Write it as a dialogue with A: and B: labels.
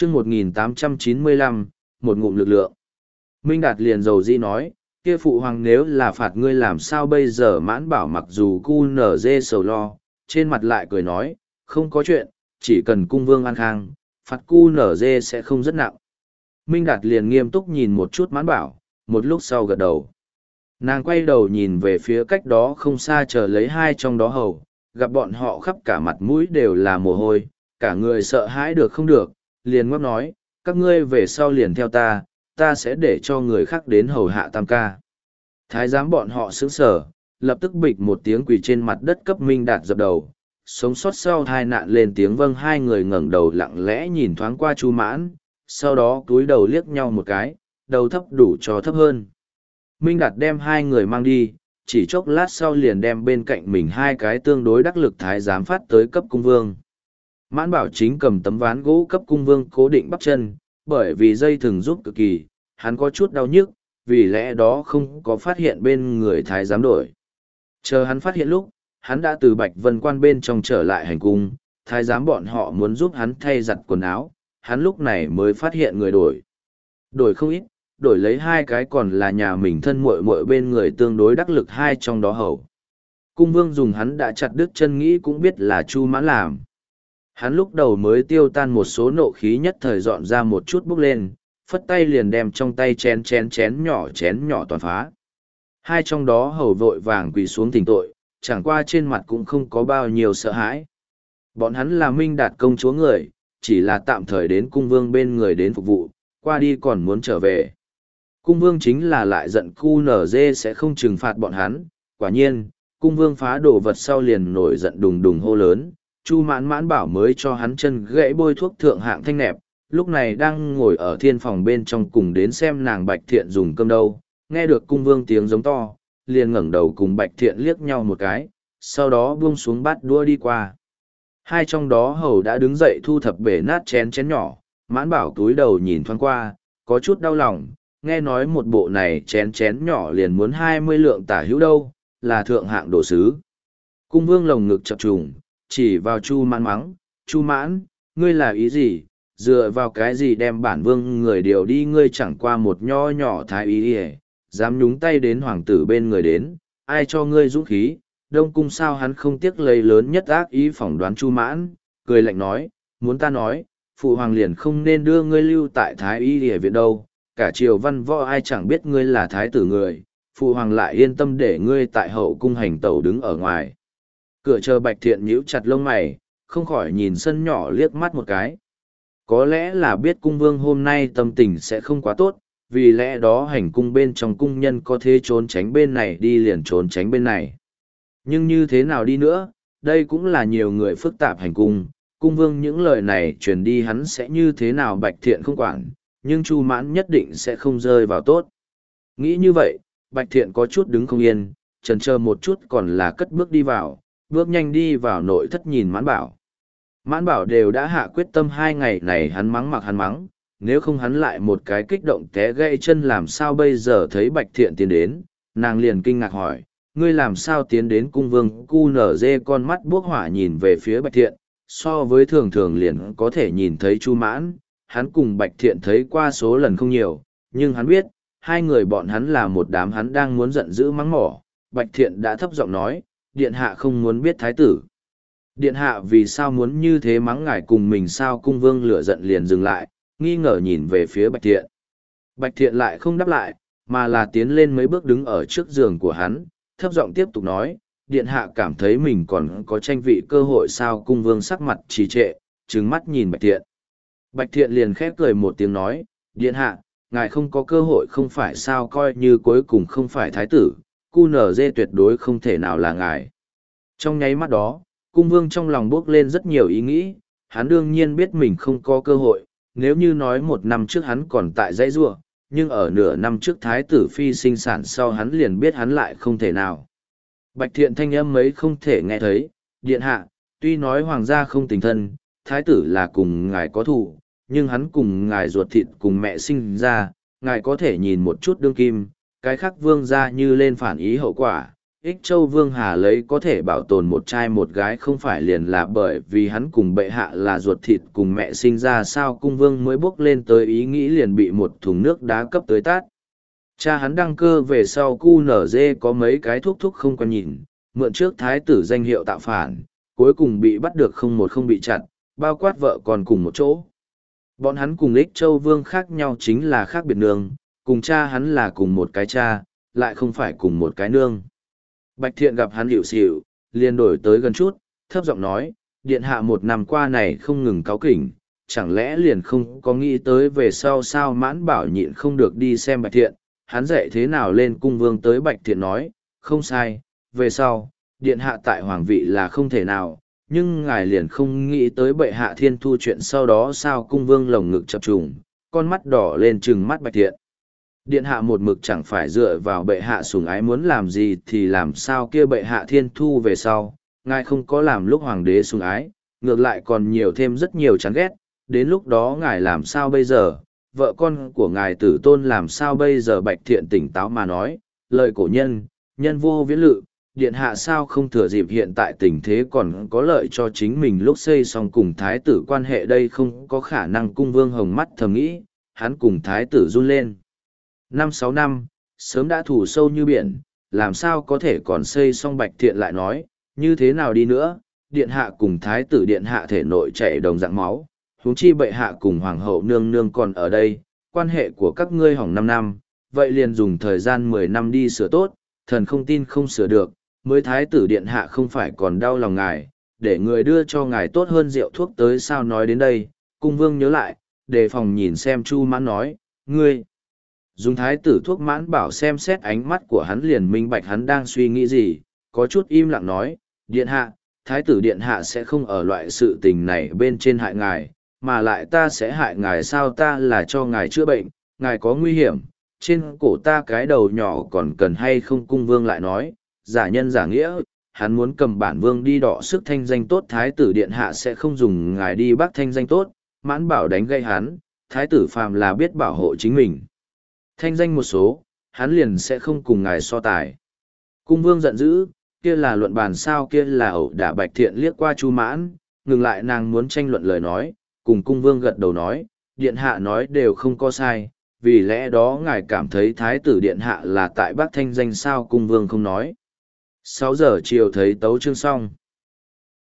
A: chương 1895, một ngụm lực lượng. Minh Đạt liền dầu dĩ nói, kia phụ hoàng nếu là phạt ngươi làm sao bây giờ. Mãn Bảo mặc dù cu nở dê sầu lo, trên mặt lại cười nói, không có chuyện, chỉ cần cung vương an khang, phạt cu nở dê sẽ không rất nặng. Minh Đạt liền nghiêm túc nhìn một chút Mãn Bảo, một lúc sau gật đầu. Nàng quay đầu nhìn về phía cách đó không xa chờ lấy hai trong đó hầu, gặp bọn họ khắp cả mặt mũi đều là mồ hôi, cả người sợ hãi được không được, liền ngóc nói, các ngươi về sau liền theo ta, ta sẽ để cho người khác đến hầu hạ tam ca. Thái giám bọn họ sững sờ, lập tức bịch một tiếng quỳ trên mặt đất cấp Minh Đạt dập đầu, sống sót sau tai nạn lên tiếng vâng. Hai người ngẩng đầu lặng lẽ nhìn thoáng qua Chu Mãn, sau đó cúi đầu liếc nhau một cái, đầu thấp đủ cho thấp hơn. Minh Đạt đem hai người mang đi, chỉ chốc lát sau liền đem bên cạnh mình hai cái tương đối đắc lực thái giám phát tới cấp cung vương. Mãn Bảo chính cầm tấm ván gỗ cấp cung vương cố định bắp chân, bởi vì dây thừng giúp cực kỳ, hắn có chút đau nhức, vì lẽ đó không có phát hiện bên người thái giám đổi. Chờ hắn phát hiện lúc, hắn đã từ Bạch Vân Quan bên trong trở lại hành cung, thái giám bọn họ muốn giúp hắn thay giặt quần áo, hắn lúc này mới phát hiện người đổi. Đổi không ít, đổi lấy hai cái còn là nhà mình thân muội muội bên người tương đối đắc lực hai trong đó hầu. Cung vương dùng hắn đã chặt đứt chân nghĩ cũng biết là Chu Mãn làm. Hắn lúc đầu mới tiêu tan một số nộ khí nhất thời dọn ra một chút bốc lên, phất tay liền đem trong tay chén nhỏ toàn phá. Hai trong đó hầu vội vàng quỳ xuống thỉnh tội, chẳng qua trên mặt cũng không có bao nhiêu sợ hãi. Bọn hắn là Minh Đạt công chúa người, chỉ là tạm thời đến cung vương bên người đến phục vụ, qua đi còn muốn trở về. Cung vương chính là lại giận cu nở dê sẽ không trừng phạt bọn hắn, quả nhiên, cung vương phá đồ vật sau liền nổi giận đùng đùng hô lớn, Chu Mãn bảo mới cho hắn chân gãy bôi thuốc thượng hạng thanh nẹp, lúc này đang ngồi ở thiên phòng bên trong cùng đến xem nàng Bạch Thiện dùng cơm đâu, nghe được cung vương tiếng giống to, liền ngẩng đầu cùng Bạch Thiện liếc nhau một cái, sau đó buông xuống bát đũa đi qua. Hai trong đó hầu đã đứng dậy thu thập bể nát chén nhỏ, Mãn Bảo túi đầu nhìn thoáng qua, có chút đau lòng, nghe nói một bộ này chén nhỏ liền muốn 20 lượng tả hữu đâu, là thượng hạng đồ sứ. Cung vương lồng ngực chập trùng, chỉ vào Chu Mãn mắng, Chu Mãn, ngươi là ý gì, dựa vào cái gì đem bản vương người điều đi, ngươi chẳng qua một nho nhỏ thái ý ỉa, dám nhúng tay đến hoàng tử bên người đến, ai cho ngươi dũng khí. Đông cung sao hắn không tiếc lấy lớn nhất ác ý phỏng đoán Chu Mãn, cười lạnh nói, muốn ta nói, phụ hoàng liền không nên đưa ngươi lưu tại thái y ỉa viện đâu, cả triều văn võ ai chẳng biết ngươi là thái tử người, phụ hoàng lại yên tâm để ngươi tại hậu cung hành tẩu đứng ở ngoài. Cửa chờ Bạch Thiện nhíu chặt lông mày, không khỏi nhìn sân nhỏ liếc mắt một cái. Có lẽ là biết cung vương hôm nay tâm tình sẽ không quá tốt, vì lẽ đó hành cung bên trong cung nhân có thể trốn tránh bên này đi liền trốn tránh bên này. Nhưng như thế nào đi nữa, đây cũng là nhiều người phức tạp hành cung, cung vương những lời này truyền đi hắn sẽ như thế nào Bạch Thiện không quản, nhưng Chu Mãn nhất định sẽ không rơi vào tốt. Nghĩ như vậy, Bạch Thiện có chút đứng không yên, chần chờ một chút còn là cất bước đi vào, bước nhanh đi vào nội thất nhìn Mãn Bảo. Mãn Bảo đều đã hạ quyết tâm 2 ngày này hắn mắng mặc hắn mắng, nếu không hắn lại một cái kích động té gãy chân làm sao bây giờ. Thấy Bạch Thiện tiến đến, nàng liền kinh ngạc hỏi, ngươi làm sao tiến đến cung vương. Cu nở dê con mắt buốc hỏa nhìn về phía Bạch Thiện, so với thường thường liền có thể nhìn thấy Chu Mãn, hắn cùng Bạch Thiện thấy qua số lần không nhiều, nhưng hắn biết, hai người bọn hắn là một đám hắn đang muốn giận dữ mắng mỏ. Bạch Thiện đã thấp giọng nói, điện hạ không muốn biết thái tử. Điện hạ vì sao muốn như thế mắng ngài cùng mình sao? Cung vương lửa giận liền dừng lại, nghi ngờ nhìn về phía Bạch Thiện. Bạch Thiện lại không đáp lại, mà là tiến lên mấy bước đứng ở trước giường của hắn, thấp giọng tiếp tục nói, điện hạ cảm thấy mình còn có tranh vị cơ hội sao? Cung vương sắc mặt trì trệ, trừng mắt nhìn Bạch Thiện. Bạch Thiện liền khép cười một tiếng nói, điện hạ, ngài không có cơ hội không phải sao? Coi như cuối cùng không phải thái tử, cu nở dê tuyệt đối không thể nào là ngài. Trong nháy mắt đó, cung vương trong lòng bước lên rất nhiều ý nghĩ, hắn đương nhiên biết mình không có cơ hội, nếu như nói 1 năm trước hắn còn tại dãy rua, nhưng ở nửa năm trước thái tử phi sinh sản sau hắn liền biết hắn lại không thể nào. Bạch Thiện thanh âm ấy không thể nghe thấy, điện hạ, tuy nói hoàng gia không tình thân, thái tử là cùng ngài có thù, nhưng hắn cùng ngài ruột thịt cùng mẹ sinh ra, ngài có thể nhìn một chút đương kim, cái khác vương gia như lên phản ý hậu quả, Ích Châu Vương Hà lấy có thể bảo tồn một trai một gái không phải liền là bởi vì hắn cùng bệ hạ là ruột thịt cùng mẹ sinh ra sao cung vương mới bước lên tới ý nghĩ liền bị một thùng nước đá cấp tới tát. Cha hắn đăng cơ về sau cu nở dê có mấy cái thúc thúc không còn nhìn, mượn trước thái tử danh hiệu tạo phản, cuối cùng bị bắt được không bị chặt, bao quát vợ còn cùng một chỗ. Bọn hắn cùng Ích Châu Vương khác nhau chính là khác biệt nương, cùng cha hắn là cùng một cái cha, lại không phải cùng một cái nương. Bạch Thiện gặp hắn hiểu xỉu, liền đổi tới gần chút, thấp giọng nói, điện hạ một năm qua này không ngừng cáu kỉnh, chẳng lẽ liền không có nghĩ tới về sau sao Mãn Bảo nhịn không được đi xem Bạch Thiện, hắn dạy thế nào lên cung vương tới Bạch Thiện nói, không sai, về sau, điện hạ tại hoàng vị là không thể nào, nhưng ngài liền không nghĩ tới bệ hạ thiên thu chuyện sau đó sao cung vương lồng ngực chập trùng, con mắt đỏ lên trừng mắt Bạch Thiện. Điện hạ một mực chẳng phải dựa vào bệ hạ sủng ái muốn làm gì thì làm sao kia bệ hạ thiên thu về sau, ngài không có làm lúc hoàng đế sủng ái, ngược lại còn nhiều thêm rất nhiều chán ghét, đến lúc đó ngài làm sao bây giờ, vợ con của ngài tử tôn làm sao bây giờ. Bạch Thiện tỉnh táo mà nói, lời cổ nhân, nhân vô viễn lự, điện hạ sao không thừa dịp hiện tại tình thế còn có lợi cho chính mình lúc xây xong cùng thái tử quan hệ đây không có khả năng. Cung vương hồng mắt thầm nghĩ, hắn cùng thái tử run lên. 5-6 năm, sớm đã thủ sâu như biển, làm sao có thể còn xây xong. Bạch Thiện lại nói, như thế nào đi nữa, điện hạ cùng thái tử điện hạ thể nội chảy đồng dạng máu, huống chi bệ hạ cùng hoàng hậu nương nương còn ở đây, quan hệ của các ngươi hỏng 5 năm, vậy liền dùng thời gian 10 năm đi sửa tốt, thần không tin không sửa được, mới thái tử điện hạ không phải còn đau lòng ngài, để người đưa cho ngài tốt hơn rượu thuốc tới sao. Nói đến đây, cung vương nhớ lại, đề phòng nhìn xem Chu Mãn nói, ngươi dùng thái tử thuốc Mãn Bảo xem xét ánh mắt của hắn liền minh bạch hắn đang suy nghĩ gì, có chút im lặng nói, điện hạ, thái tử điện hạ sẽ không ở loại sự tình này bên trên hại ngài, mà lại ta sẽ hại ngài sao? Ta là cho ngài chữa bệnh, ngài có nguy hiểm, trên cổ ta cái đầu nhỏ còn cần hay không? Cung vương lại nói, giả nhân giả nghĩa, hắn muốn cầm bản vương đi đọ sức thanh danh tốt, thái tử điện hạ sẽ không dùng ngài đi bắt thanh danh tốt. Mãn Bảo đánh gây hắn, thái tử phàm là biết bảo hộ chính mình thanh danh một số, hắn liền sẽ không cùng ngài so tài. Cung vương giận dữ, kia là luận bàn sao? Kia là ẩu đả. Bạch Thiện liếc qua Chu Mãn, ngừng lại nàng muốn tranh luận lời nói, cùng cung vương gật đầu nói, điện hạ nói đều không có sai, vì lẽ đó ngài cảm thấy thái tử điện hạ là tại bắc thanh danh sao? Cung vương không nói. 6 giờ chiều thấy tấu chương xong.